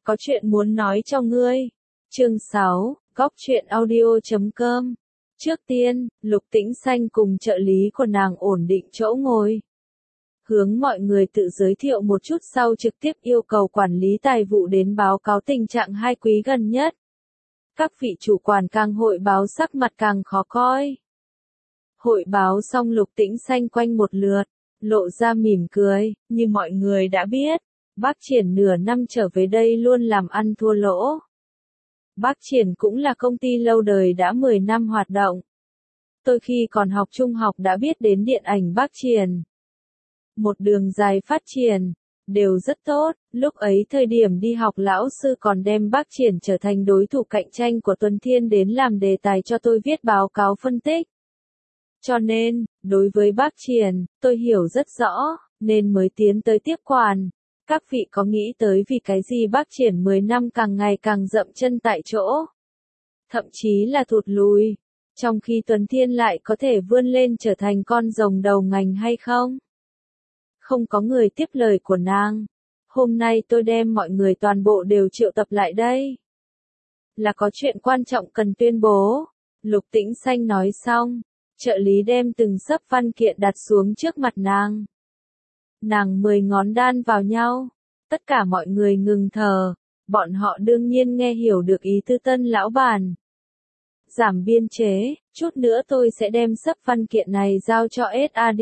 có chuyện muốn nói cho ngươi. Chương 6, Góc truyện audio.com. Trước tiên, Lục Tĩnh Xanh cùng trợ lý của nàng ổn định chỗ ngồi. Hướng mọi người tự giới thiệu một chút sau trực tiếp yêu cầu quản lý tài vụ đến báo cáo tình trạng hai quý gần nhất. Các vị chủ quản càng hội báo sắc mặt càng khó coi. Hội báo xong Lục Tĩnh Xanh quanh một lượt, lộ ra mỉm cười, như mọi người đã biết, Bác Triển nửa năm trở về đây luôn làm ăn thua lỗ. Bác Triển cũng là công ty lâu đời đã 10 năm hoạt động. Tôi khi còn học trung học đã biết đến điện ảnh Bác Triển. Một đường dài phát triển, đều rất tốt, lúc ấy thời điểm đi học lão sư còn đem Bác Triển trở thành đối thủ cạnh tranh của Tuấn Thiên đến làm đề tài cho tôi viết báo cáo phân tích. Cho nên, đối với Bác Triển, tôi hiểu rất rõ, nên mới tiến tới tiếp quản. Các vị có nghĩ tới vì cái gì Bác Triển 10 năm càng ngày càng dậm chân tại chỗ? Thậm chí là thụt lùi, trong khi Tuấn Thiên lại có thể vươn lên trở thành con rồng đầu ngành hay không? Không có người tiếp lời của nàng. Hôm nay tôi đem mọi người toàn bộ đều triệu tập lại đây. Là có chuyện quan trọng cần tuyên bố. Lục Tĩnh Xanh nói xong, trợ lý đem từng xấp văn kiện đặt xuống trước mặt nàng. Nàng 10 ngón đan vào nhau. Tất cả mọi người ngừng thở. Bọn họ đương nhiên nghe hiểu được ý tư Tân lão bản. Giảm biên chế, chút nữa tôi sẽ đem xấp văn kiện này giao cho SAD.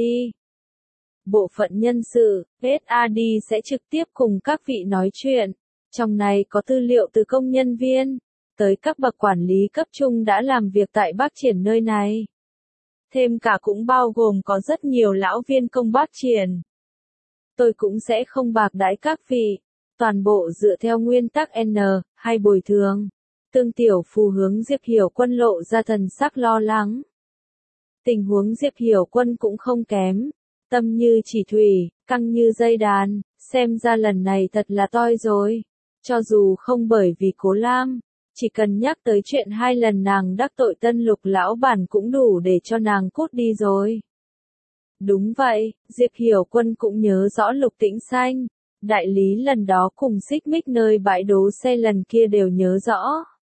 Bộ phận nhân sự, SAD sẽ trực tiếp cùng các vị nói chuyện. Trong này có tư liệu từ công nhân viên, tới các bậc quản lý cấp trung đã làm việc tại Bác Triển nơi này. Thêm cả cũng bao gồm có rất nhiều lão viên công Bác Triển. Tôi cũng sẽ không bạc đãi các vị, toàn bộ dựa theo nguyên tắc N, hay bồi thường. Tương Tiểu Phù hướng Diệp Hiểu Quân lộ ra thần sắc lo lắng. Tình huống Diệp Hiểu Quân cũng không kém, tâm như chỉ thủy, căng như dây đàn, xem ra lần này thật là toi rồi. Cho dù không bởi vì Cố Lam, chỉ cần nhắc tới chuyện 2 lần nàng đắc tội Tân Lục lão bản cũng đủ để cho nàng cút đi rồi. Đúng vậy, Diệp Hiểu Quân cũng nhớ rõ Lục Tĩnh Xanh, đại lý lần đó cùng xích mích nơi bãi đỗ xe lần kia đều nhớ rõ.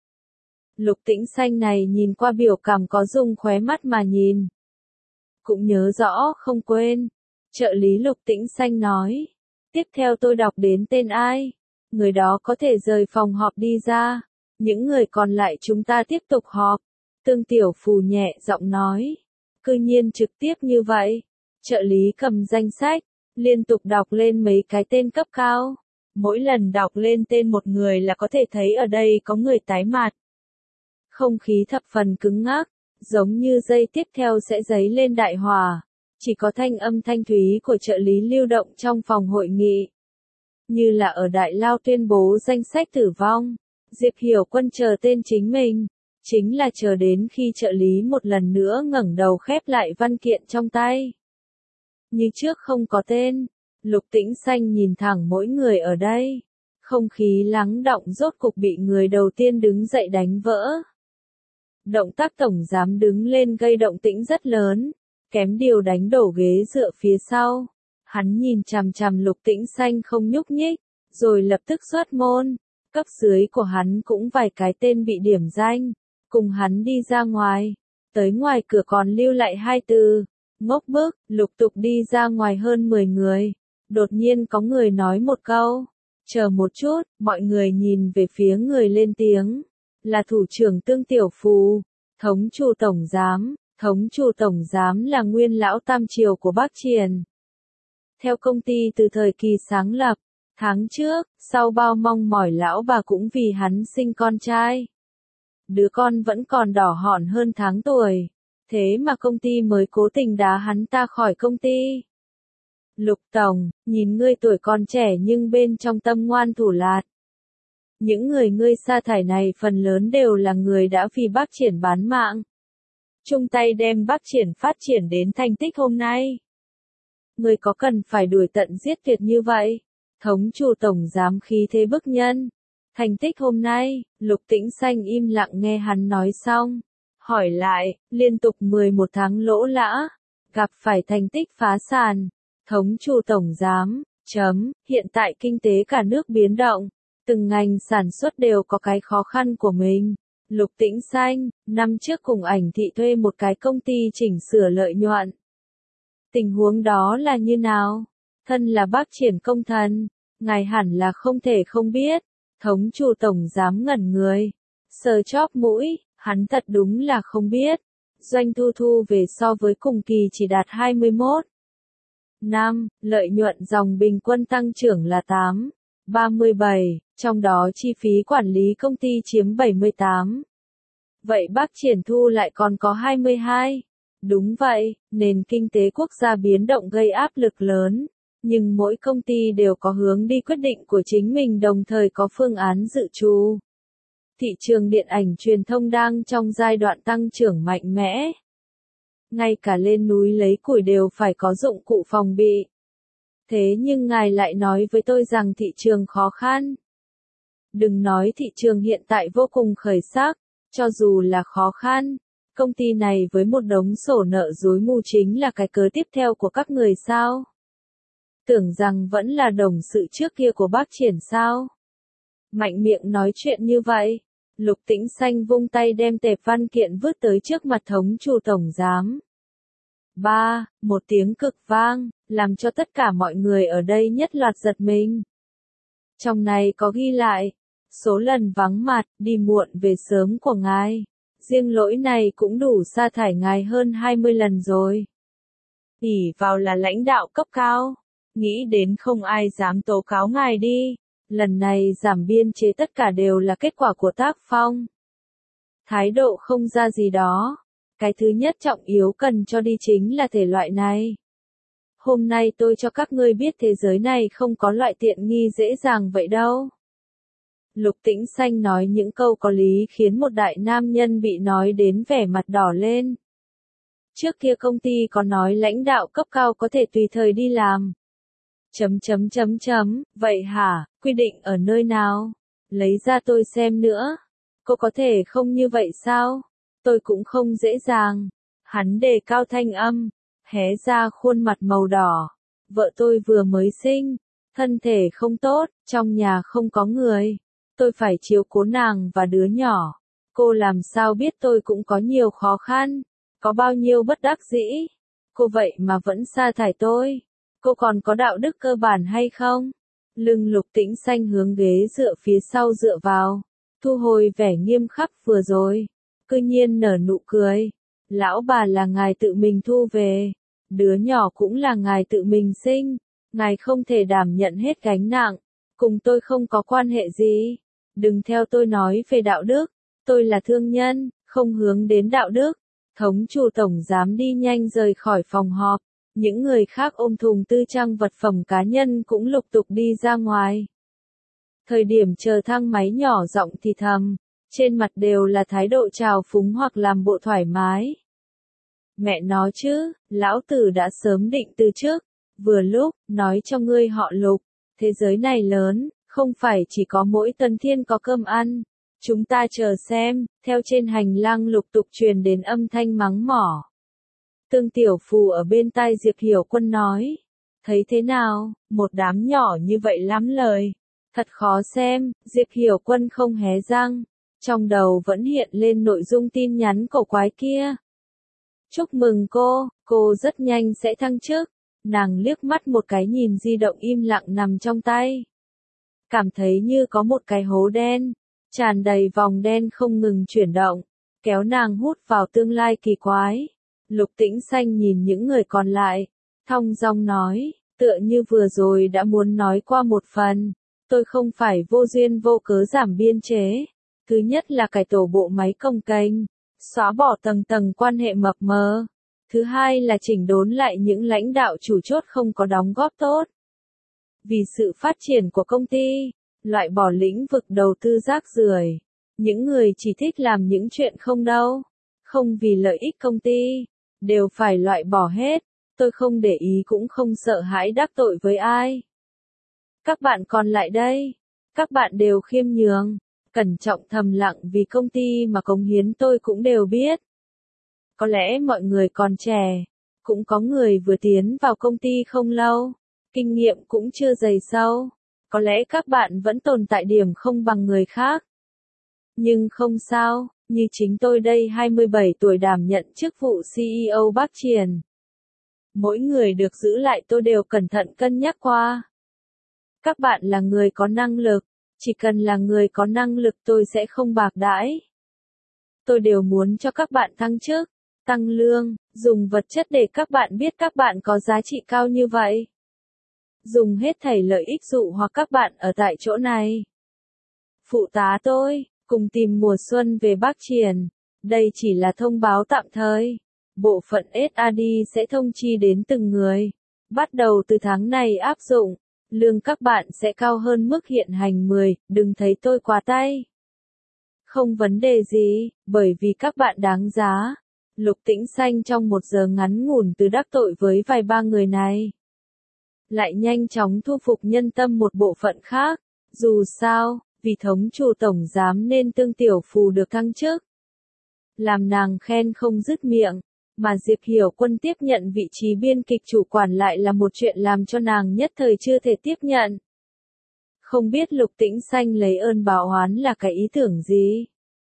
Lục Tĩnh Xanh này nhìn qua biểu cảm có dùng khóe mắt mà nhìn. Cũng nhớ rõ không quên. Trợ lý Lục Tĩnh Xanh nói. Tiếp theo tôi đọc đến tên ai. Người đó có thể rời phòng họp đi ra. Những người còn lại chúng ta tiếp tục họp. Tương Tiểu Phù nhẹ giọng nói. Cư nhiên trực tiếp như vậy. Trợ lý cầm danh sách, liên tục đọc lên mấy cái tên cấp cao. Mỗi lần đọc lên tên một người là có thể thấy ở đây có người tái mặt. Không khí thập phần cứng ngắc, giống như giây tiếp theo sẽ dấy lên đại hỏa. Chỉ có thanh âm thanh thúy của trợ lý lưu động trong phòng hội nghị. Như là ở đại lao tuyên bố danh sách tử vong. Diệp Hiểu Quân chờ tên chính mình. Chính là chờ đến khi trợ lý một lần nữa ngẩng đầu khép lại văn kiện trong tay. Như trước không có tên. Lục Tĩnh Xanh nhìn thẳng mỗi người ở đây. Không khí lắng đọng rốt cục bị người đầu tiên đứng dậy đánh vỡ. Động tác tổng giám đứng lên gây động tĩnh rất lớn, kém điều đánh đổ ghế dựa phía sau. Hắn nhìn chằm chằm Lục Tĩnh Xanh không nhúc nhích, rồi lập tức xuất môn. Cấp dưới của hắn cũng vài cái tên bị điểm danh, cùng hắn đi ra ngoài. Tới ngoài cửa còn lưu lại 2 từ, ngốc bức, lục tục đi ra ngoài hơn 10 người. Đột nhiên có người nói một câu, chờ một chút, mọi người nhìn về phía người lên tiếng. Là thủ trưởng Tương Tiểu Phù, thống chủ tổng giám là nguyên lão tam triều của Bác Triển. Theo công ty từ thời kỳ sáng lập, tháng trước, sau bao mong mỏi lão bà cũng vì hắn sinh con trai. Đứa con vẫn còn đỏ hỏn hơn tháng tuổi, thế mà công ty mới cố tình đá hắn ta khỏi công ty. Lục Tổng, nhìn ngươi tuổi còn trẻ nhưng bên trong tâm ngoan thủ lạt. Những người ngươi sa thải này phần lớn đều là người đã vì Bác Triển bán mạng. Chung tay đem Bác Triển phát triển đến thành tích hôm nay. Ngươi có cần phải đuổi tận giết tuyệt như vậy? Thống chủ tổng giám khí thế bức nhân. Thành tích hôm nay, Lục Tĩnh Xanh im lặng nghe hắn nói xong. Hỏi lại, liên tục 11 tháng lỗ lã. Gặp phải thành tích phá sản. Thống chủ tổng giám, hiện tại kinh tế cả nước biến động. Từng ngành sản xuất đều có cái khó khăn của mình. Lục Tĩnh Xanh, năm trước cùng ảnh thị thuê một cái công ty chỉnh sửa lợi nhuận. Tình huống đó là như nào? Thân là bác Triển công thần, ngài hẳn là không thể không biết. Thống chủ tổng giám ngẩn người, sờ chóp mũi, hắn thật đúng là không biết. Doanh thu về so với cùng kỳ chỉ đạt 21 năm, lợi nhuận dòng bình quân tăng trưởng là 37, trong đó chi phí quản lý công ty chiếm 78. Vậy bác Triển thu lại còn có 22. Đúng vậy, nền kinh tế quốc gia biến động gây áp lực lớn, nhưng mỗi công ty đều có hướng đi quyết định của chính mình, đồng thời có phương án dự trù. Thị trường điện ảnh truyền thông đang trong giai đoạn tăng trưởng mạnh mẽ. Ngay cả lên núi lấy củi đều phải có dụng cụ phòng bị. Thế nhưng ngài lại nói với tôi rằng thị trường khó khăn. Đừng nói thị trường hiện tại vô cùng khởi sắc, cho dù là khó khăn, công ty này với một đống sổ nợ rối mù chính là cái cớ tiếp theo của các người sao? Tưởng rằng vẫn là đồng sự trước kia của bác Triển sao? Mạnh miệng nói chuyện như vậy. Lục Tĩnh Xanh vung tay đem tệp văn kiện vứt tới trước mặt thống chủ tổng giám. Một tiếng cực vang, làm cho tất cả mọi người ở đây nhất loạt giật mình. Trong này có ghi lại, số lần vắng mặt, đi muộn về sớm của ngài. Riêng lỗi này cũng đủ sa thải ngài hơn 20 lần rồi. ỷ vào là lãnh đạo cấp cao, nghĩ đến không ai dám tố cáo ngài đi. Lần này giảm biên chế tất cả đều là kết quả của tác phong. Thái độ không ra gì đó. Cái thứ nhất trọng yếu cần cho đi chính là thể loại này. Hôm nay tôi cho các ngươi biết thế giới này không có loại tiện nghi dễ dàng vậy đâu. Lục Tĩnh Xanh nói những câu có lý khiến một đại nam nhân bị nói đến vẻ mặt đỏ lên. Trước kia công ty có nói lãnh đạo cấp cao có thể tùy thời đi làm. Vậy hả, quy định ở nơi nào? Lấy ra tôi xem nữa. Cô có thể không như vậy sao? Tôi cũng không dễ dàng. Hắn đề cao thanh âm, hé ra khuôn mặt màu đỏ. Vợ tôi vừa mới sinh, thân thể không tốt, trong nhà không có người. Tôi phải chiếu cố nàng và đứa nhỏ. Cô làm sao biết tôi cũng có nhiều khó khăn, có bao nhiêu bất đắc dĩ. Cô vậy mà vẫn sa thải tôi. Cô còn có đạo đức cơ bản hay không? Lưng Lục Tĩnh Xanh hướng ghế dựa phía sau dựa vào, thu hồi vẻ nghiêm khắc vừa rồi. Cư nhiên nở nụ cười. Lão bà là ngài tự mình thu về. Đứa nhỏ cũng là ngài tự mình sinh. Ngài không thể đảm nhận hết gánh nặng. Cùng tôi không có quan hệ gì. Đừng theo tôi nói về đạo đức. Tôi là thương nhân, không hướng đến đạo đức. Thống chủ tổng giám đi nhanh rời khỏi phòng họp. Những người khác ôm thùng tư trang vật phẩm cá nhân cũng lục tục đi ra ngoài. Thời điểm chờ thang máy nhỏ giọng thì thầm, trên mặt đều là thái độ trào phúng hoặc làm bộ thoải mái. Mẹ nó chứ, lão tử đã sớm định từ trước. Vừa lúc, nói cho ngươi họ Lục, thế giới này lớn, không phải chỉ có mỗi Tần Thiên có cơm ăn. Chúng ta chờ xem, theo trên hành lang lục tục truyền đến âm thanh mắng mỏ. Tương Tiểu Phù ở bên tai Diệp Hiểu Quân nói. Thấy thế nào, một đám nhỏ như vậy lắm lời. Thật khó xem, Diệp Hiểu Quân không hé răng. Trong đầu vẫn hiện lên nội dung tin nhắn cổ quái kia. Chúc mừng cô rất nhanh sẽ thăng chức. Nàng liếc mắt một cái nhìn di động im lặng nằm trong tay. Cảm thấy như có một cái hố đen, tràn đầy vòng đen không ngừng chuyển động, kéo nàng hút vào tương lai kỳ quái. Lục Tĩnh Xanh nhìn những người còn lại, thong dong nói, tựa như vừa rồi đã muốn nói qua một phần. Tôi không phải vô duyên vô cớ giảm biên chế. Thứ nhất là cải tổ bộ máy cồng kềnh, xóa bỏ tầng tầng quan hệ mập mờ. Thứ hai là chỉnh đốn lại những lãnh đạo chủ chốt không có đóng góp tốt. Vì sự phát triển của công ty, loại bỏ lĩnh vực đầu tư rác rưởi. Những người chỉ thích làm những chuyện không đâu, không vì lợi ích công ty, đều phải loại bỏ hết. Tôi không để ý cũng không sợ hãi đắc tội với ai. Các bạn còn lại đây, các bạn đều khiêm nhường, cẩn trọng thầm lặng vì công ty mà cống hiến tôi cũng đều biết. Có lẽ mọi người còn trẻ, cũng có người vừa tiến vào công ty không lâu, kinh nghiệm cũng chưa dày sâu, Có lẽ các bạn vẫn tồn tại điểm không bằng người khác. Nhưng không sao, như chính tôi đây 27 tuổi đảm nhận chức vụ CEO Bắc Triển. Mỗi người được giữ lại tôi đều cẩn thận cân nhắc qua. Các bạn là người có năng lực, chỉ cần là người có năng lực tôi sẽ không bạc đãi. Tôi đều muốn cho các bạn thăng chức, tăng lương, dùng vật chất để các bạn biết các bạn có giá trị cao như vậy. Dùng hết thảy lợi ích dụ hoặc các bạn ở tại chỗ này. Phụ tá tôi, cùng tìm mùa xuân về Bắc Triển. Đây chỉ là thông báo tạm thời. Bộ phận SAD sẽ thông chi đến từng người. Bắt đầu từ tháng này áp dụng, lương các bạn sẽ cao hơn mức hiện hành 10, đừng thấy tôi quá tay. Không vấn đề gì, bởi vì các bạn đáng giá. Lục Tĩnh Xanh trong 1 giờ ngắn ngủn từ đắc tội với vài ba người này, lại nhanh chóng thu phục nhân tâm một bộ phận khác. Dù sao, vì thống chủ tổng giám nên Tương Tiểu Phù được thăng chức. Làm nàng khen không dứt miệng, mà Diệp Hiểu Quân tiếp nhận vị trí biên kịch chủ quản lại là một chuyện làm cho nàng nhất thời chưa thể tiếp nhận. Không biết Lục Tĩnh Xanh lấy ơn báo oán là cái ý tưởng gì?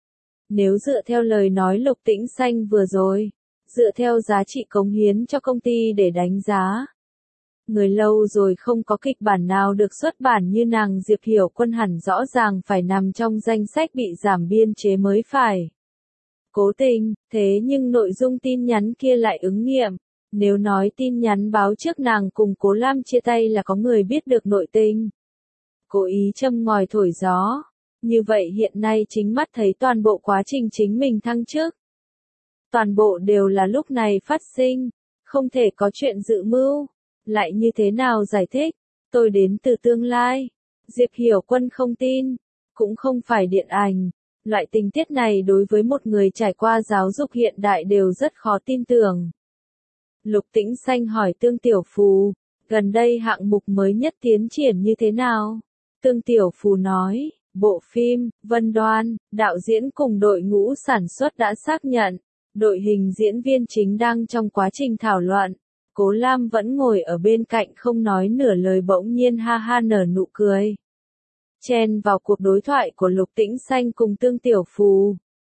Nếu dựa theo lời nói Lục Tĩnh Xanh vừa rồi, dựa theo giá trị cống hiến cho công ty để đánh giá, người lâu rồi không có kịch bản nào được xuất bản như nàng Diệp Hiểu Quân hẳn rõ ràng phải nằm trong danh sách bị giảm biên chế mới phải. Cố tình, thế nhưng nội dung tin nhắn kia lại ứng nghiệm. Nếu nói tin nhắn báo trước nàng cùng Cố Lam chia tay là có người biết được nội tình, cố ý châm ngòi thổi gió, như vậy hiện nay chính mắt thấy toàn bộ quá trình chính mình thăng chức. Toàn bộ đều là lúc này phát sinh, không thể có chuyện dự mưu. Lại như thế nào giải thích? Tôi đến từ tương lai. Diệp Hiểu Quân không tin, cũng không phải điện ảnh. Loại tình tiết này đối với một người trải qua giáo dục hiện đại đều rất khó tin tưởng. Lục Tĩnh Xanh hỏi Tương Tiểu Phù, gần đây hạng mục mới nhất tiến triển như thế nào? Tương Tiểu Phù nói, bộ phim, Vân Đoan, đạo diễn cùng đội ngũ sản xuất đã xác nhận, đội hình diễn viên chính đang trong quá trình thảo luận. Cố Lam vẫn ngồi ở bên cạnh không nói nửa lời bỗng nhiên ha ha nở nụ cười. Chen vào cuộc đối thoại của Lục Tĩnh Xanh cùng Tương Tiểu Phù.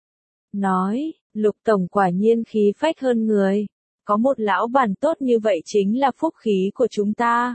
Nói, Lục Tổng quả nhiên khí phách hơn người. Có một lão bản tốt như vậy chính là phúc khí của chúng ta.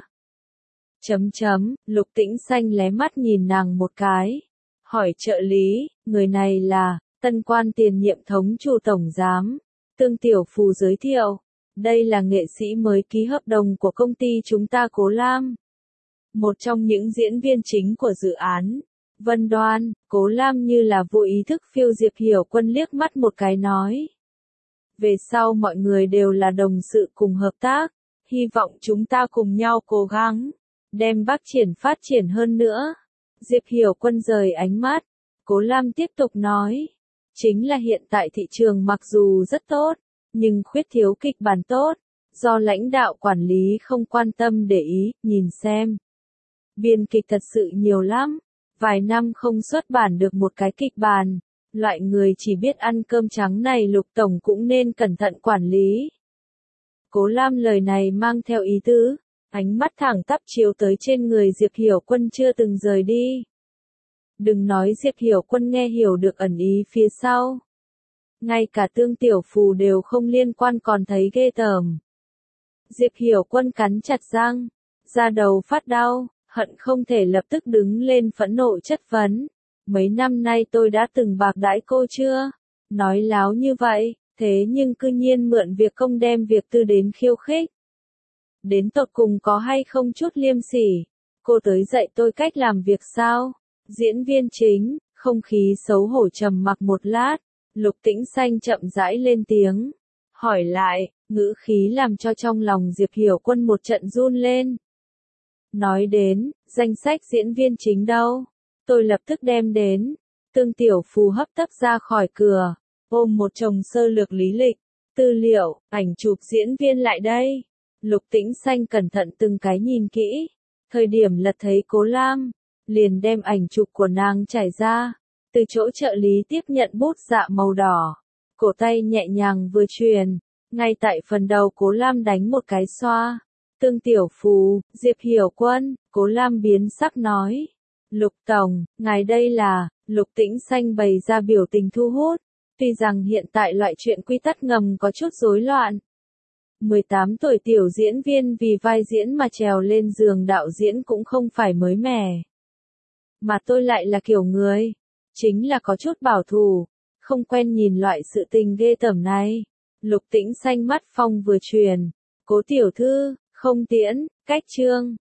Lục Tĩnh Xanh lé mắt nhìn nàng một cái. Hỏi trợ lý, người này là, tân quan tiền nhiệm thống chủ tổng giám. Tương Tiểu Phù giới thiệu. Đây là nghệ sĩ mới ký hợp đồng của công ty chúng ta Cố Lam. Một trong những diễn viên chính của dự án. Vân Đoan, Cố Lam như là vô ý thức phiêu Diệp Hiểu Quân liếc mắt một cái nói. Về sau mọi người đều là đồng sự cùng hợp tác. Hy vọng chúng ta cùng nhau cố gắng. Đem Bắc Triển phát triển hơn nữa. Diệp Hiểu Quân rời ánh mắt. Cố Lam tiếp tục nói. Chính là hiện tại thị trường mặc dù rất tốt, nhưng khuyết thiếu kịch bản tốt. Do lãnh đạo quản lý không quan tâm để ý, nhìn xem. Biên kịch thật sự nhiều lắm. Vài năm không xuất bản được một cái kịch bản. Loại người chỉ biết ăn cơm trắng này Lục Tổng cũng nên cẩn thận quản lý. Cố Lam lời này mang theo ý tứ. Ánh mắt thẳng tắp chiếu tới trên người Diệp Hiểu Quân chưa từng rời đi. Đừng nói Diệp Hiểu Quân nghe hiểu được ẩn ý phía sau. Ngay cả Tương Tiểu Phù đều không liên quan còn thấy ghê tởm. Diệp Hiểu Quân cắn chặt răng, da đầu phát đau, hận không thể lập tức đứng lên phẫn nộ chất vấn. Mấy năm nay tôi đã từng bạc đãi cô chưa? Nói láo như vậy, thế nhưng cư nhiên mượn việc công đem việc tư đến khiêu khích. Đến tột cùng có hay không chút liêm sỉ? Cô tới dạy tôi cách làm việc sao? Diễn viên chính, không khí xấu hổ trầm mặc một lát. Lục Tĩnh Xanh chậm rãi lên tiếng. Hỏi lại, ngữ khí làm cho trong lòng Diệp Hiểu Quân một trận run lên. Nói đến, danh sách diễn viên chính đâu? Tôi lập tức đem đến. Tương Tiểu Phù hấp tấp ra khỏi cửa, ôm một chồng sơ lược lý lịch, tư liệu, ảnh chụp diễn viên lại đây. Lục Tĩnh Xanh cẩn thận từng cái nhìn kỹ. Thời điểm lật thấy Cố Lam, liền đem ảnh chụp của nàng trải ra. Từ chỗ trợ lý tiếp nhận bút dạ màu đỏ. Cổ tay nhẹ nhàng vừa truyền. Ngay tại phần đầu Cố Lam đánh một cái xoa. Tương Tiểu Phù, Diệp Hiểu Quân, Cố Lam biến sắc nói. Lục Tổng, ngài đây là, Lục Tĩnh Xanh bày ra biểu tình thu hút. Tuy rằng hiện tại loại chuyện quy tắc ngầm có chút rối loạn. 18 tuổi tiểu diễn viên vì vai diễn mà trèo lên giường đạo diễn cũng không phải mới mẻ. Mà tôi lại là kiểu người, chính là có chút bảo thủ, không quen nhìn loại sự tình ghê tởm này. Lục Tĩnh Xanh mắt phong vừa truyền. Cố tiểu thư, không tiễn, cách chương.